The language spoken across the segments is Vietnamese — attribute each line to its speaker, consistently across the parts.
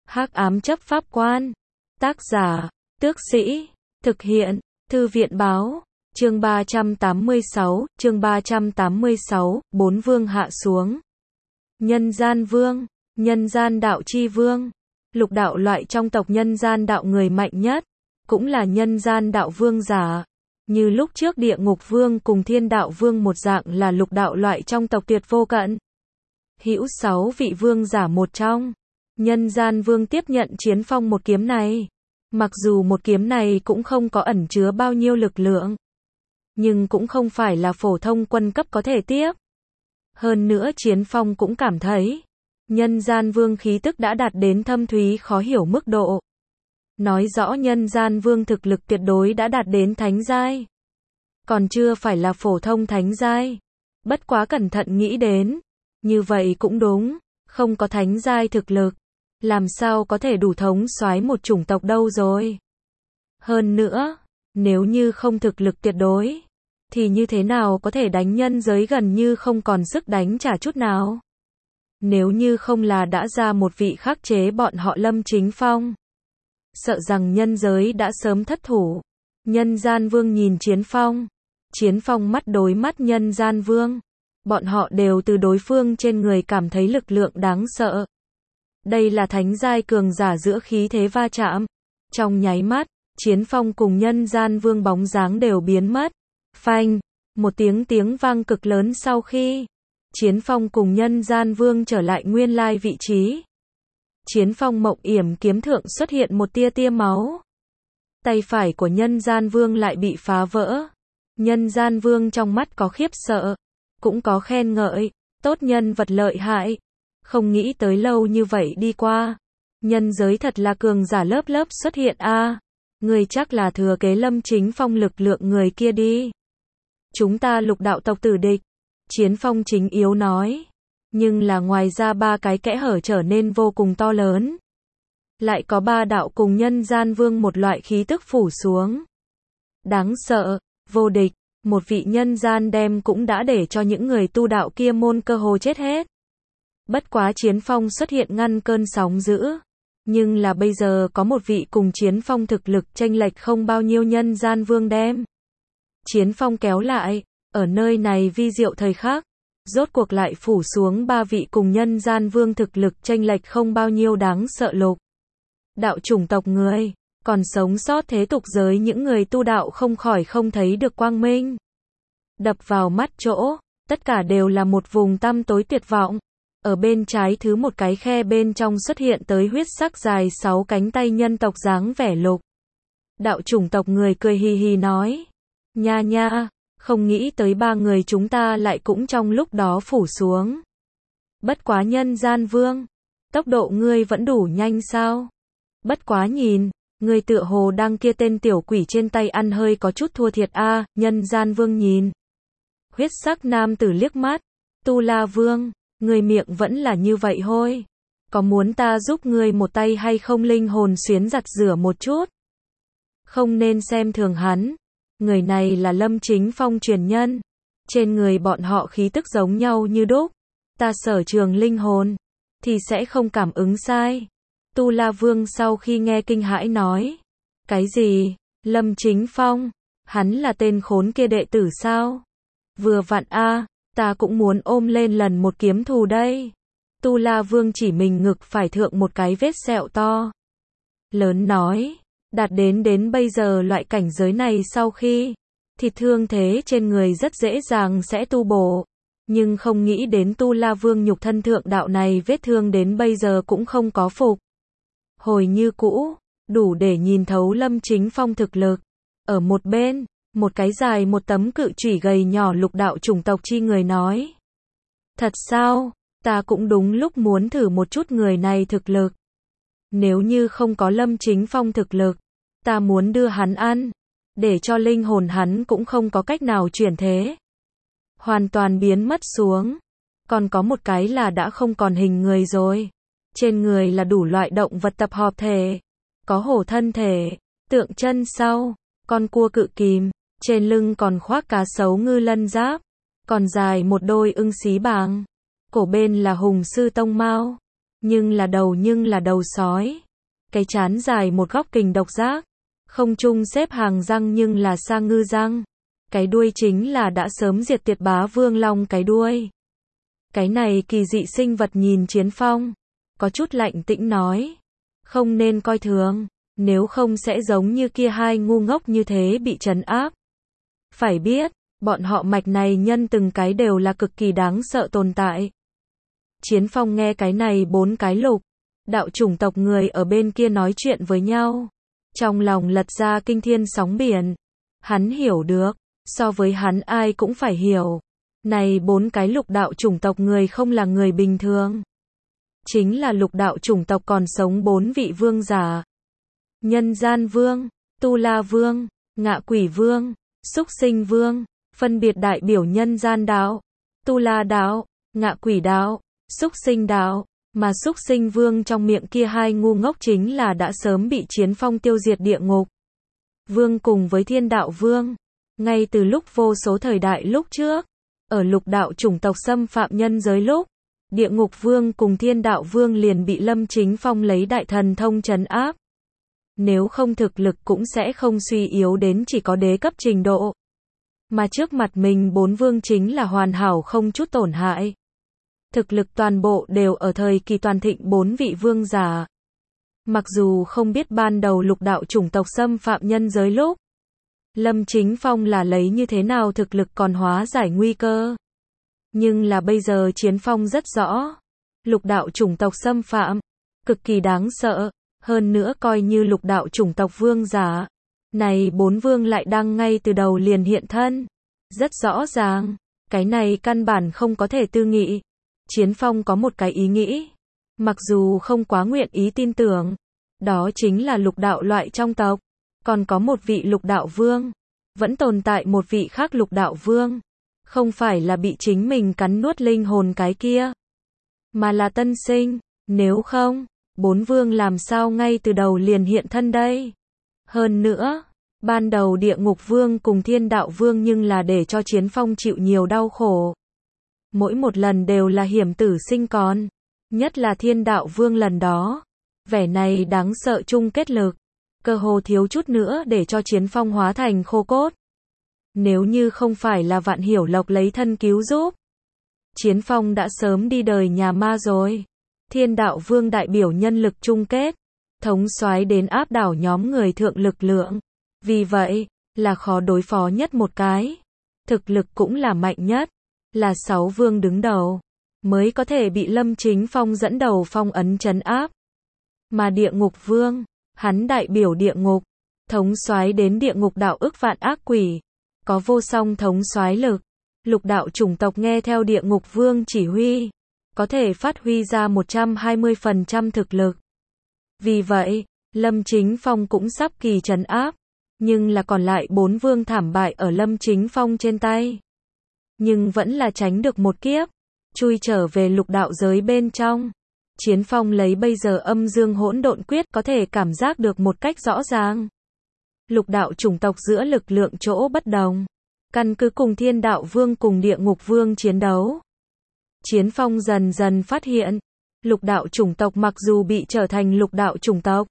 Speaker 1: Hắc ám chấp pháp quan. Tác giả, Tước Sĩ. Thực hiện, Thư viện báo. Chương 386, bốn vương hạ xuống. Nhân gian vương, nhân gian đạo chi vương. Lục đạo loại trong tộc nhân gian đạo người mạnh nhất, cũng là nhân gian đạo vương giả. Như lúc trước địa ngục vương cùng thiên đạo vương một dạng là lục đạo loại trong tộc tuyệt vô cận. Hữu 6 vị vương giả một trong. Nhân gian vương tiếp nhận Chiến Phong một kiếm này. Mặc dù một kiếm này cũng không có ẩn chứa bao nhiêu lực lượng, nhưng cũng không phải là phổ thông quân cấp có thể tiếp. Hơn nữa Chiến Phong cũng cảm thấy, nhân gian vương khí tức đã đạt đến thâm thúy khó hiểu mức độ. Nói rõ nhân gian vương thực lực tuyệt đối đã đạt đến thánh giai. Còn chưa phải là phổ thông thánh giai. Bất quá cẩn thận nghĩ đến, như vậy cũng đúng, không có thánh giai thực lực, làm sao có thể đủ thống soái một chủng tộc đâu rồi. Hơn nữa, nếu như không thực lực tuyệt đối, thì như thế nào có thể đánh nhân giới gần như không còn sức đánh trả chút nào. Nếu như không là đã ra một vị khắc chế bọn họ Lâm Chính Phong, sợ rằng nhân giới đã sớm thất thủ. Nhân gian vương nhìn Chiến Phong. Chiến Phong mắt đối mắt nhân gian vương. Bọn họ đều từ đối phương trên người cảm thấy lực lượng đáng sợ. Đây là thánh giai cường giả giữa khí thế va chạm. Trong nháy mắt, Chiến Phong cùng nhân gian vương bóng dáng đều biến mất. Phanh, một tiếng vang cực lớn sau khi Chiến Phong cùng nhân gian vương trở lại nguyên lai vị trí. Chiến Phong mộng yểm kiếm thượng xuất hiện một tia máu. Tay phải của nhân gian vương lại bị phá vỡ. Nhân gian vương trong mắt có khiếp sợ, cũng có khen ngợi, tốt nhân vật lợi hại. Không nghĩ tới lâu như vậy đi qua, nhân giới thật là cường giả lớp lớp xuất hiện a. Người chắc là thừa kế Lâm Chính Phong lực lượng người kia đi. Chúng ta lục đạo tộc tử địch. Chiến Phong chính yếu nói. Nhưng là ngoài ra ba cái kẽ hở trở nên vô cùng to lớn. Lại có ba đạo cùng nhân gian vương một loại khí tức phủ xuống. Đáng sợ, vô địch, một vị nhân gian đem cũng đã để cho những người tu đạo kia môn cơ hồ chết hết. Bất quá Chiến Phong xuất hiện ngăn cơn sóng dữ. Nhưng là bây giờ có một vị cùng Chiến Phong thực lực chênh lệch không bao nhiêu nhân gian vương đem Chiến Phong kéo lại, ở nơi này vi diệu thời khắc, rốt cuộc lại phủ xuống ba vị cùng nhân gian vương thực lực chênh lệch không bao nhiêu đáng sợ lục đạo chủng tộc người, còn sống sót thế tục giới những người tu đạo không khỏi không thấy được quang minh. Đập vào mắt chỗ, tất cả đều là một vùng tăm tối tuyệt vọng. Ở bên trái thứ một cái khe bên trong xuất hiện tới huyết sắc dài 6 cánh tay nhân tộc dáng vẻ lục đạo chủng tộc người cười hì hì nói. Nha nha, không nghĩ tới ba người chúng ta lại cũng trong lúc đó phủ xuống. Bất quá nhân gian vương, tốc độ ngươi vẫn đủ nhanh sao? Bất quá nhìn, ngươi tựa hồ đang kia tên tiểu quỷ trên tay ăn hơi có chút thua thiệt a. Nhân gian vương nhìn huyết sắc nam tử liếc mắt. Tu La Vương, ngươi miệng vẫn là như vậy thôi. Có muốn ta giúp ngươi một tay hay không? Linh hồn xuyến giặt rửa một chút. Không nên xem thường hắn. Người này là Lâm Chính Phong truyền nhân. Trên người bọn họ khí tức giống nhau như đúc. Ta sở trường linh hồn, thì sẽ không cảm ứng sai. Tu La Vương sau khi nghe kinh hãi nói. Cái gì? Lâm Chính Phong? Hắn là tên khốn kia đệ tử sao? Vừa vặn a, ta cũng muốn ôm lên lần một kiếm thù đây. Tu La Vương chỉ mình ngực phải thượng một cái vết sẹo to lớn nói. Đạt đến bây giờ loại cảnh giới này sau khi thịt thương thế trên người rất dễ dàng sẽ tu bổ. Nhưng không nghĩ đến Tu La Vương nhục thân thượng đạo này vết thương đến bây giờ cũng không có phục hồi như cũ, đủ để nhìn thấu Lâm Chính Phong thực lực. Ở một bên, một cái dài một tấm cự chủy gầy nhỏ lục đạo chủng tộc chi người nói. Thật sao? Ta cũng đúng lúc muốn thử một chút người này thực lực. Nếu như không có Lâm Chính Phong thực lực, ta muốn đưa hắn ăn, để cho linh hồn hắn cũng không có cách nào chuyển thế. Hoàn toàn biến mất xuống. Còn có một cái là đã không còn hình người rồi. Trên người là đủ loại động vật tập hợp thể. Có hổ thân thể, tượng chân sau, con cua cự kìm, trên lưng còn khoác cá sấu ngư lân giáp, còn dài một đôi ưng xí bàng. Cổ bên là hùng sư tông mao. nhưng là đầu sói. Cái trán dài một góc kình độc giác. Không trung xếp hàng răng nhưng là sa ngư răng. Cái đuôi chính là đã sớm diệt tiệt bá vương long cái đuôi. Cái này kỳ dị sinh vật nhìn Chiến Phong, có chút lạnh tĩnh nói. Không nên coi thường, nếu không sẽ giống như kia hai ngu ngốc như thế bị trấn áp. Phải biết, bọn họ mạch này nhân từng cái đều là cực kỳ đáng sợ tồn tại. Chiến Phong nghe cái này 4 cái lục đạo chủng tộc người ở bên kia nói chuyện với nhau. Trong lòng lật ra kinh thiên sóng biển. Hắn hiểu được, so với hắn ai cũng phải hiểu. Này 4 cái lục đạo chủng tộc người không là người bình thường. Chính là lục đạo chủng tộc còn sống 4 vị vương giả. Nhân gian vương, Tu La vương, Ngạ Quỷ vương, Súc Sinh vương, phân biệt đại biểu nhân gian đạo, Tu La đạo, Ngạ Quỷ đạo, Súc Sinh đạo, mà Súc Sinh vương trong miệng kia hai ngu ngốc chính là đã sớm bị Chiến Phong tiêu diệt địa ngục. Vương cùng với Thiên Đạo vương, ngay từ lúc vô số thời đại lúc trước, ở lục đạo chủng tộc xâm phạm nhân giới lúc, Địa Ngục Vương cùng Thiên Đạo Vương liền bị Lâm Chính Phong lấy đại thần thông trấn áp. Nếu không thực lực cũng sẽ không suy yếu đến chỉ có đế cấp trình độ. Mà trước mặt mình 4 vương chính là hoàn hảo không chút tổn hại. Thực lực toàn bộ đều ở thời kỳ toàn thịnh 4 vị vương giả. Mặc dù không biết ban đầu lục đạo chủng tộc xâm phạm nhân giới lúc, Lâm Chính Phong là lấy như thế nào thực lực còn hóa giải nguy cơ. Nhưng là bây giờ Chiến Phong rất rõ. Lục đạo chủng tộc xâm phạm, cực kỳ đáng sợ. Hơn nữa coi như lục đạo chủng tộc vương giả. Này 4 vương lại đang ngay từ đầu liền hiện thân. Rất rõ ràng, cái này căn bản không có thể tư nghị. Chiến Phong có một cái ý nghĩ. Mặc dù không quá nguyện ý tin tưởng. Đó chính là lục đạo loại trong tộc. Còn có một vị lục đạo vương. Vẫn tồn tại một vị khác lục đạo vương. Không phải là bị chính mình cắn nuốt linh hồn cái kia. Mà là tân sinh. Nếu không, 4 vương làm sao ngay từ đầu liền hiện thân đây. Hơn nữa, ban đầu Địa Ngục Vương cùng Thiên Đạo Vương nhưng là để cho Chiến Phong chịu nhiều đau khổ. Mỗi một lần đều là hiểm tử sinh còn. Nhất là Thiên Đạo Vương lần đó. Vẻ này đáng sợ chung kết lực. Cơ hồ thiếu chút nữa để cho Chiến Phong hóa thành khô cốt. Nếu như không phải là Vạn Hiểu Lộc lấy thân cứu giúp, Chiến Phong đã sớm đi đời nhà ma rồi. Thiên Đạo Vương đại biểu nhân lực chung kết, thống soái đến áp đảo nhóm người thượng lực lượng. Vì vậy, là khó đối phó nhất một cái. Thực lực cũng là mạnh nhất, là 6 vương đứng đầu, mới có thể bị Lâm Chính Phong dẫn đầu phong ấn trấn áp. Mà Địa Ngục Vương, hắn đại biểu địa ngục, thống soái đến địa ngục đạo ức vạn ác quỷ, có vô song thống soái lực. Lục đạo chủng tộc nghe theo Địa Ngục Vương chỉ huy, có thể phát huy ra 120% thực lực. Vì vậy, Lâm Chính Phong cũng sắp kỳ trấn áp, nhưng là còn lại 4 vương thảm bại ở Lâm Chính Phong trên tay. Nhưng vẫn là tránh được một kiếp, chui trở về lục đạo giới bên trong. Chiến Phong lấy bây giờ âm dương hỗn độn quyết có thể cảm giác được một cách rõ ràng. Lục đạo chủng tộc giữa lực lượng chỗ bất đồng. Căn cứ cùng Thiên Đạo Vương cùng Địa Ngục Vương chiến đấu. Chiến Phong dần dần phát hiện, lục đạo chủng tộc mặc dù bị trở thành lục đạo chủng tộc,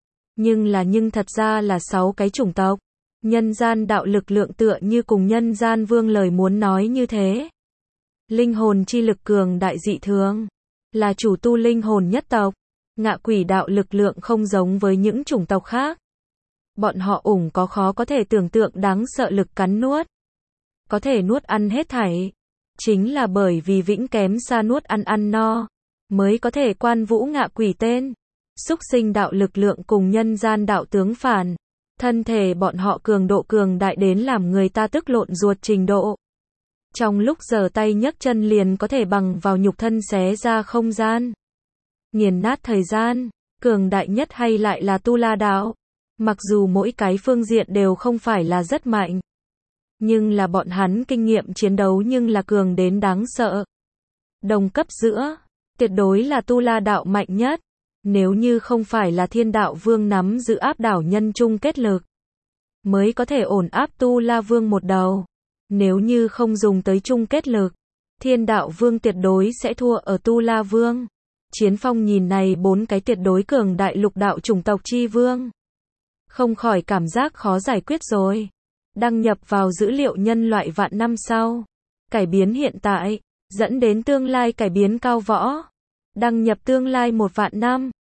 Speaker 1: nhưng thật ra là 6 cái chủng tộc. Nhân gian đạo lực lượng tựa như cùng nhân gian vương lời muốn nói như thế. Linh hồn chi lực cường đại dị thường, là chủ tu linh hồn nhất tộc. Ngạ Quỷ đạo lực lượng không giống với những chủng tộc khác. Bọn họ có khó có thể tưởng tượng đáng sợ lực cắn nuốt. Có thể nuốt ăn hết thảy. Chính là bởi vì vĩnh kém xa nuốt ăn no, mới có thể quan vũ ngạ quỷ tên. Súc sinh đạo lực lượng cùng nhân gian đạo tướng phản. Thân thể bọn họ cường độ cường đại đến làm người ta tức lộn ruột trình độ. Trong lúc giở tay nhấc chân liền có thể bằng vào nhục thân xé ra không gian. Nghiền nát thời gian, cường đại nhất hay lại là Tu La đạo. Mặc dù mỗi cái phương diện đều không phải là rất mạnh. Nhưng là bọn hắn kinh nghiệm chiến đấu nhưng là cường đến đáng sợ. Đồng cấp giữa, tuyệt đối là Tu La đạo mạnh nhất. Nếu như không phải là Thiên Đạo Vương nắm giữ áp đảo nhân chung kết lực, mới có thể ổn áp Tu La Vương một đầu. Nếu như không dùng tới chung kết lực, Thiên Đạo Vương tuyệt đối sẽ thua ở Tu La Vương. Chiến Phong nhìn này 4 cái tuyệt đối cường đại lục đạo chủng tộc chi vương. Không khỏi cảm giác khó giải quyết rồi. Đăng nhập vào dữ liệu nhân loại vạn năm sau. Cải biến hiện tại, dẫn đến tương lai cải biến cao võ. Đăng nhập tương lai 1 vạn năm.